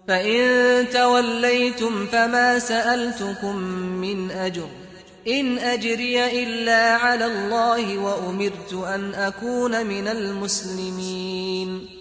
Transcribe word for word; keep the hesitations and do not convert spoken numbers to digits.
فإن توليتم فما سألتكم من أجر إن أجري إلا على الله وأمرت أن أكون من المسلمين